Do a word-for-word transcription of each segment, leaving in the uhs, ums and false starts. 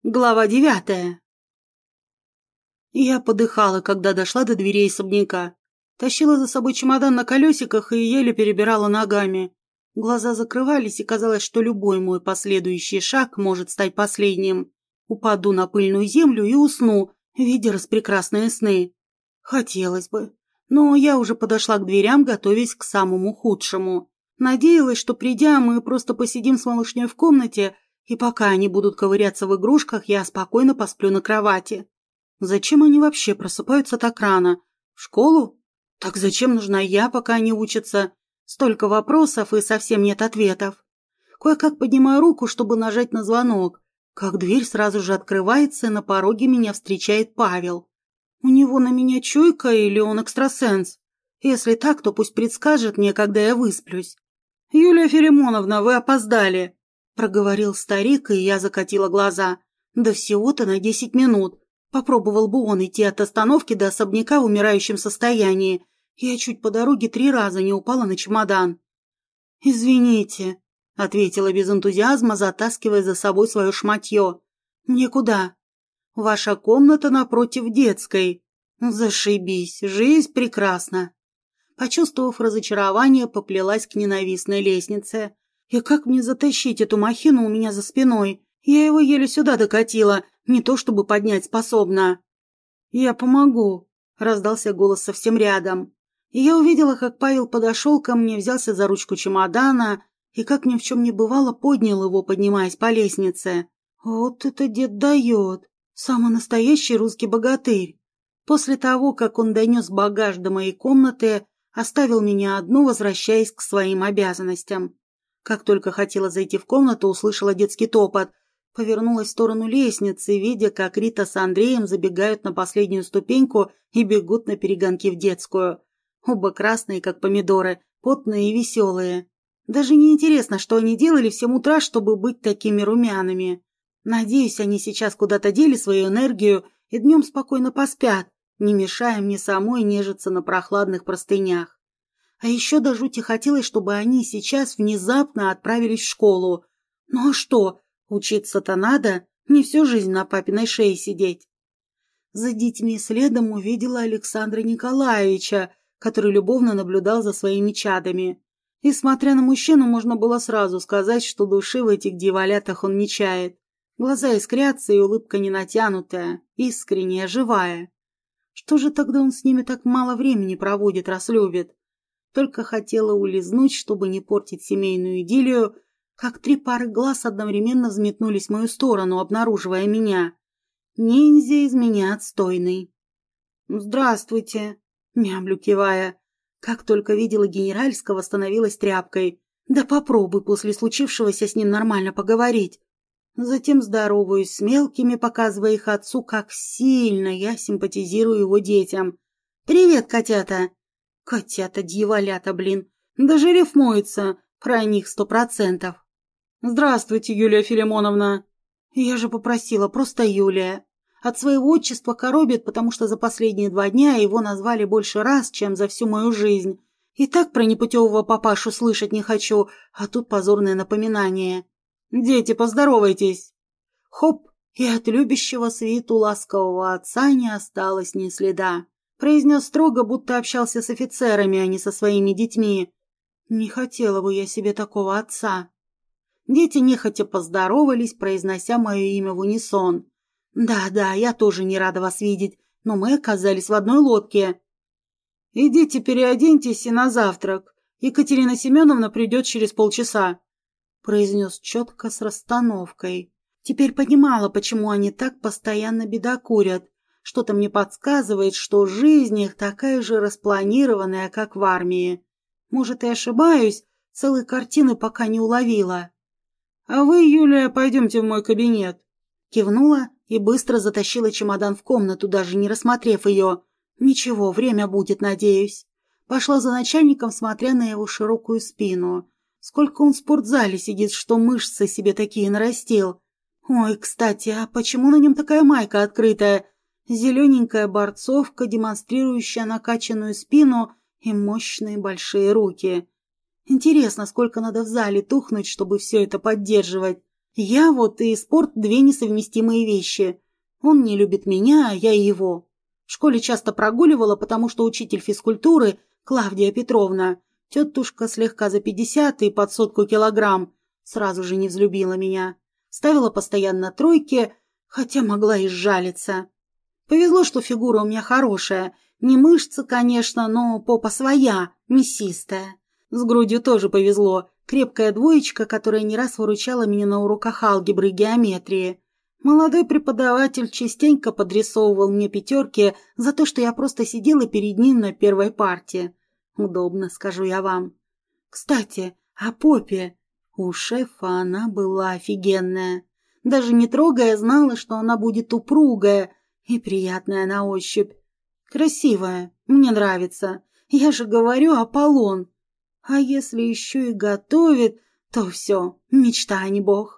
Глава девятая. Я подыхала, когда дошла до дверей особняка. Тащила за собой чемодан на колесиках и еле перебирала ногами. Глаза закрывались, и казалось, что любой мой последующий шаг может стать последним. Упаду на пыльную землю и усну, видя распрекрасные сны. Хотелось бы. Но я уже подошла к дверям, готовясь к самому худшему. Надеялась, что, придя, мы просто посидим с малышней в комнате, и пока они будут ковыряться в игрушках, я спокойно посплю на кровати. Зачем они вообще просыпаются так рано? В школу? Так зачем нужна я, пока они учатся? Столько вопросов и совсем нет ответов. Кое-как поднимаю руку, чтобы нажать на звонок, как дверь сразу же открывается, и на пороге меня встречает Павел. У него на меня чуйка или он экстрасенс? Если так, то пусть предскажет мне, когда я высплюсь. «Юлия Филимоновна, вы опоздали», — проговорил старик, и я закатила глаза. Да всего-то на десять минут. Попробовал бы он идти от остановки до особняка в умирающем состоянии. Я чуть по дороге три раза не упала на чемодан. «Извините», — ответила без энтузиазма, затаскивая за собой свое шматье. «Мне куда?» «Ваша комната напротив детской». «Зашибись, жизнь прекрасна». Почувствовав разочарование, поплелась к ненавистной лестнице. И как мне затащить эту махину у меня за спиной? Я его еле сюда докатила, не то чтобы поднять способна. «Я помогу», — раздался голос совсем рядом. И я увидела, как Павел подошел ко мне, взялся за ручку чемодана и, как ни в чем не бывало, поднял его, поднимаясь по лестнице. Вот это дед дает! Самый настоящий русский богатырь. После того, как он донес багаж до моей комнаты, оставил меня одну, возвращаясь к своим обязанностям. Как только хотела зайти в комнату, услышала детский топот. Повернулась в сторону лестницы, видя, как Рита с Андреем забегают на последнюю ступеньку и бегут на перегонки в детскую. Оба красные, как помидоры, потные и веселые. Даже не интересно, что они делали в семь утра, чтобы быть такими румяными. Надеюсь, они сейчас куда-то дели свою энергию и днем спокойно поспят, не мешая мне самой нежиться на прохладных простынях. А еще до жути хотелось, чтобы они сейчас внезапно отправились в школу. Ну а что, учиться-то надо, не всю жизнь на папиной шее сидеть. За детьми следом увидела Александра Николаевича, который любовно наблюдал за своими чадами. И, смотря на мужчину, можно было сразу сказать, что души в этих дьяволятах он не чает. Глаза искрятся, и улыбка не натянутая, искренняя, живая. Что же тогда он с ними так мало времени проводит, раз любит? Только хотела улизнуть, чтобы не портить семейную идиллию, как три пары глаз одновременно взметнулись в мою сторону, обнаруживая меня. Ниндзя из меня отстойный. «Здравствуйте», — мямлю кивая. Как только видела генеральского, становилась тряпкой. Да попробуй после случившегося с ним нормально поговорить. Затем здороваюсь с мелкими, показывая их отцу, как сильно я симпатизирую его детям. «Привет, котята!» Котята-дьяволята, блин. Даже рифмуется про них сто процентов. «Здравствуйте, Юлия Филимоновна!» Я же попросила, просто Юлия. От своего отчества коробит, потому что за последние два дня его назвали больше раз, чем за всю мою жизнь. И так про непутевого папашу слышать не хочу, а тут позорное напоминание. «Дети, поздоровайтесь!» Хоп, и от любящего свиту ласкового отца не осталось ни следа. Произнес строго, будто общался с офицерами, а не со своими детьми. Не хотела бы я себе такого отца. Дети нехотя поздоровались, произнося мое имя в унисон. «Да-да, я тоже не рада вас видеть, но мы оказались в одной лодке». «Идите переоденьтесь и на завтрак. Екатерина Семеновна придет через полчаса», — произнес четко с расстановкой. Теперь понимала, почему они так постоянно бедокурят. Что-то мне подсказывает, что жизнь их такая же распланированная, как в армии. Может, и ошибаюсь, целой картины пока не уловила. «А вы, Юлия, пойдемте в мой кабинет», — кивнула и быстро затащила чемодан в комнату, даже не рассмотрев ее. «Ничего, время будет, надеюсь». Пошла за начальником, смотря на его широкую спину. Сколько он в спортзале сидит, что мышцы себе такие нарастил. Ой, кстати, а почему на нем такая майка открытая? Зелененькая борцовка, демонстрирующая накачанную спину и мощные большие руки. Интересно, сколько надо в зале тухнуть, чтобы все это поддерживать. Я вот и спорт – две несовместимые вещи. Он не любит меня, а я его. В школе часто прогуливала, потому что учитель физкультуры, Клавдия Петровна, тетушка слегка за пятьдесят и под сотку килограмм, сразу же не взлюбила меня. Ставила постоянно тройки, хотя могла и сжалиться. Повезло, что фигура у меня хорошая. Не мышцы, конечно, но попа своя, мясистая. С грудью тоже повезло. Крепкая двоечка, которая не раз выручала меня на уроках алгебры и геометрии. Молодой преподаватель частенько подрисовывал мне пятерки за то, что я просто сидела перед ним на первой парте. Удобно, скажу я вам. Кстати, о попе. У шефа она была офигенная. Даже не трогая, знала, что она будет упругая и приятная на ощупь. Красивая, мне нравится. Я же говорю, Аполлон. А если еще и готовит, то все, мечта, а не бог.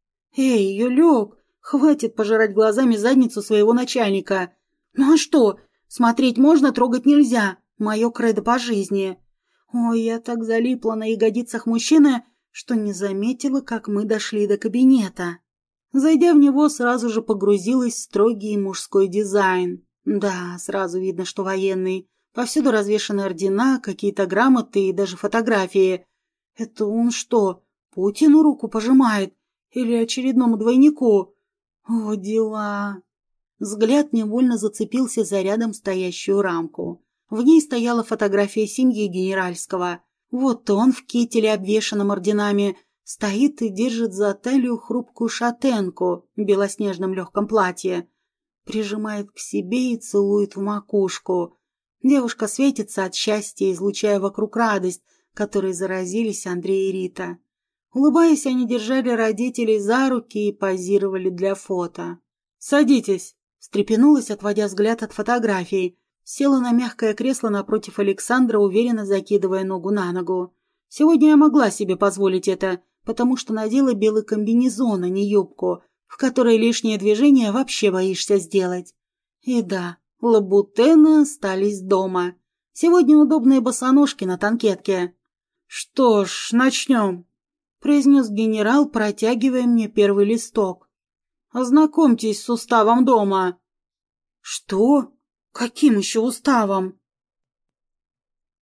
Эй, Юлек, хватит пожирать глазами задницу своего начальника. Ну а что, смотреть можно, трогать нельзя. Мое кредо по жизни. Ой, я так залипла на ягодицах мужчины, что не заметила, как мы дошли до кабинета. Зайдя в него, сразу же погрузилась в строгий мужской дизайн. Да, сразу видно, что военный. Повсюду развешаны ордена, какие-то грамоты и даже фотографии. Это он что, Путину руку пожимает? Или очередному двойнику? О, дела! Взгляд невольно зацепился за рядом стоящую рамку. В ней стояла фотография семьи генеральского. Вот он в кителе, обвешанном орденами, стоит и держит за талию хрупкую шатенку в белоснежном легком платье. Прижимает к себе и целует в макушку. Девушка светится от счастья, излучая вокруг радость, которой заразились Андрей и Рита. Улыбаясь, они держали родителей за руки и позировали для фото. «Садитесь!» – встрепенулась, отводя взгляд от фотографий. Села на мягкое кресло напротив Александра, уверенно закидывая ногу на ногу. Сегодня я могла себе позволить это, потому что надела белый комбинезон, а не юбку, в которой лишнее движение вообще боишься сделать. И да, лабутены остались дома. Сегодня удобные босоножки на танкетке. «Что ж, начнем», — произнес генерал, протягивая мне первый листок. «Ознакомьтесь с уставом дома». «Что? Каким еще уставом?»